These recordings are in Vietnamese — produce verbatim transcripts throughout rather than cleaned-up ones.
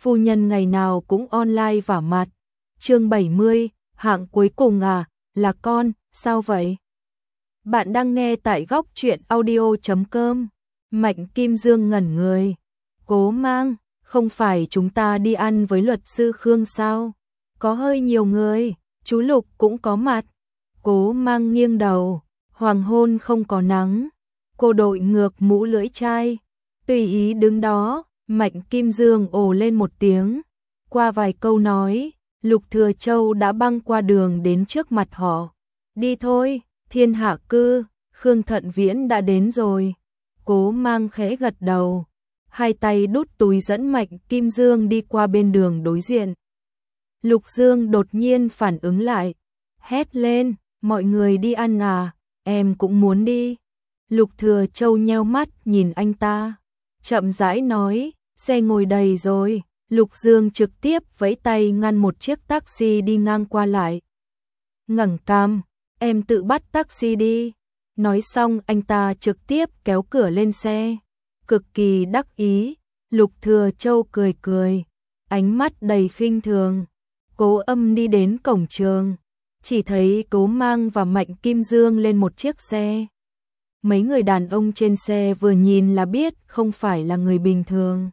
phu nhân ngày nào cũng online vả mặt. Chương bảy mươi, hạng cuối cùng à, là con, sao vậy? Bạn đang nghe tại góc truyện audio chấm com. Mạnh Kim Dương ngẩn người. Cố Mang, không phải chúng ta đi ăn với luật sư Khương sao? Có hơi nhiều người, chú Lục cũng có mặt. Cố Mang nghiêng đầu, hoàng hôn không có nắng. Cô đội ngược mũ lưỡi chai, tùy ý đứng đó. Mạnh Kim Dương ồ lên một tiếng. Qua vài câu nói, Lục Thừa Châu đã băng qua đường đến trước mặt họ. Đi thôi, Thiên Hạ Cư, Khương Thận Viễn đã đến rồi. Cố Mang khẽ gật đầu, hai tay đút túi dẫn Mạnh Kim Dương đi qua bên đường đối diện. Lục Dương đột nhiên phản ứng lại, hét lên, mọi người đi ăn à, em cũng muốn đi. Lục Thừa Châu nheo mắt nhìn anh ta, chậm rãi nói, xe ngồi đầy rồi. Lục Dương trực tiếp vẫy tay ngăn một chiếc taxi đi ngang qua lại. Ngẩng cằm, em tự bắt taxi đi. Nói xong anh ta trực tiếp kéo cửa lên xe. Cực kỳ đắc ý, Lục Thừa Châu cười cười, ánh mắt đầy khinh thường. Cố Âm đi đến cổng trường, chỉ thấy Cố Mang và Mạnh Kim Dương lên một chiếc xe. Mấy người đàn ông trên xe vừa nhìn là biết không phải là người bình thường.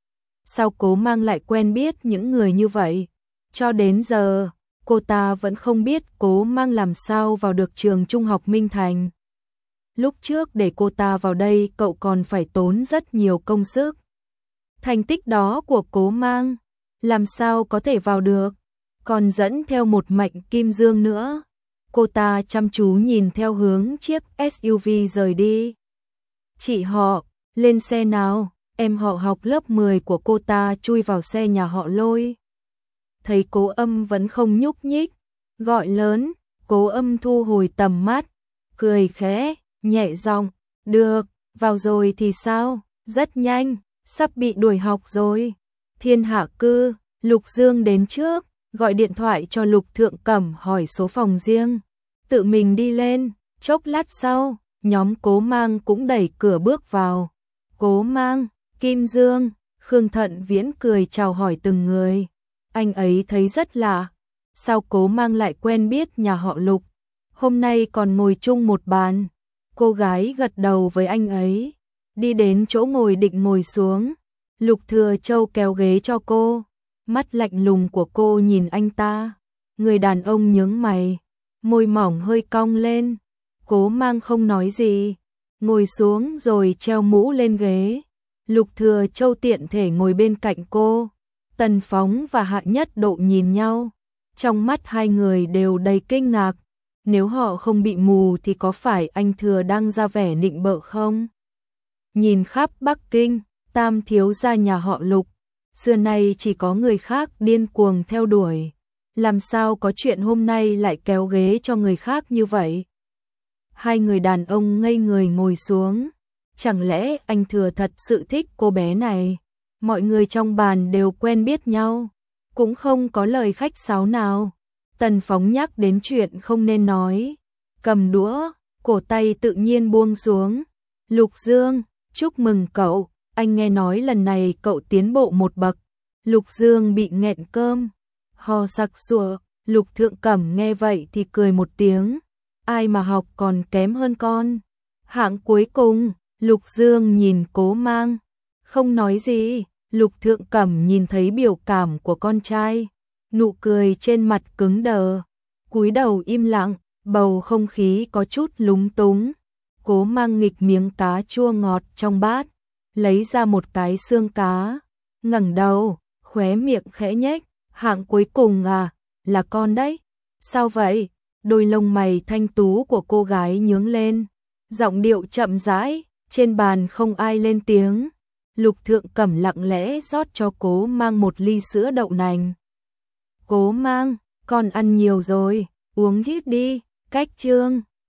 Sao Cố Mang lại quen biết những người như vậy? Cho đến giờ, cô ta vẫn không biết Cố Mang làm sao vào được trường trung học Minh Thành. Lúc trước để cô ta vào đây cậu còn phải tốn rất nhiều công sức. Thành tích đó của Cố Mang, làm sao có thể vào được? Còn dẫn theo một Mạnh Kim Dương nữa. Cô ta chăm chú nhìn theo hướng chiếc ét u vê rời đi. Chị họ, lên xe nào, em họ học lớp mười của cô ta chui vào xe nhà họ Lôi. Thấy Cố Âm vẫn không nhúc nhích, gọi lớn. Cố Âm thu hồi tầm mắt, cười khẽ, nhẹ giọng, được, vào rồi thì sao, rất nhanh, sắp bị đuổi học rồi. Thiên Hạ Cư, Lục Dương đến trước, gọi điện thoại cho Lục Thượng Cẩm hỏi số phòng riêng, tự mình đi lên. Chốc lát sau, nhóm Cố Mang cũng đẩy cửa bước vào. Cố Mang, Kim Dương, Khương Thận Viễn cười chào hỏi từng người. Anh ấy thấy rất lạ, sao Cố Mang lại quen biết nhà họ Lục, hôm nay còn ngồi chung một bàn. Cô gái gật đầu với anh ấy, đi đến chỗ ngồi định ngồi xuống. Lục Thừa Châu kéo ghế cho cô, mắt lạnh lùng của cô nhìn anh ta. Người đàn ông nhướng mày, môi mỏng hơi cong lên. Cố Mang không nói gì, ngồi xuống rồi treo mũ lên ghế. Lục Thừa Châu tiện thể ngồi bên cạnh cô. Tần Phóng và Hạ Nhất Độ nhìn nhau, trong mắt hai người đều đầy kinh ngạc. Nếu họ không bị mù thì có phải anh Thừa đang ra vẻ nịnh bợ không? Nhìn khắp Bắc Kinh, tam thiếu gia nhà họ Lục, xưa nay chỉ có người khác điên cuồng theo đuổi. Làm sao có chuyện hôm nay lại kéo ghế cho người khác như vậy? Hai người đàn ông ngây người ngồi xuống. Chẳng lẽ anh Thừa thật sự thích cô bé này? Mọi người trong bàn đều quen biết nhau, cũng không có lời khách sáo nào. Tần Phóng nhắc đến chuyện không nên nói, cầm đũa, cổ tay tự nhiên buông xuống. Lục Dương, chúc mừng cậu, anh nghe nói lần này cậu tiến bộ một bậc. Lục Dương bị nghẹn cơm, ho sặc sụa. Lục Thượng Cẩm nghe vậy thì cười một tiếng, ai mà học còn kém hơn con. Hạng cuối cùng, Lục Dương nhìn Cố Mang, không nói gì. Lục Thượng Cẩm nhìn thấy biểu cảm của con trai, nụ cười trên mặt cứng đờ, cúi đầu im lặng, bầu không khí có chút lúng túng. Cố Mang nghịch miếng cá chua ngọt trong bát, lấy ra một cái xương cá, ngẩng đầu, khóe miệng khẽ nhếch, hạng cuối cùng à, là con đấy. Sao vậy? Đôi lông mày thanh tú của cô gái nhướng lên, giọng điệu chậm rãi, trên bàn không ai lên tiếng. Lục Thượng Cẩm lặng lẽ rót cho Cố Mang một ly sữa đậu nành. Cố Mang, con ăn nhiều rồi, uống ít đi, cách chương.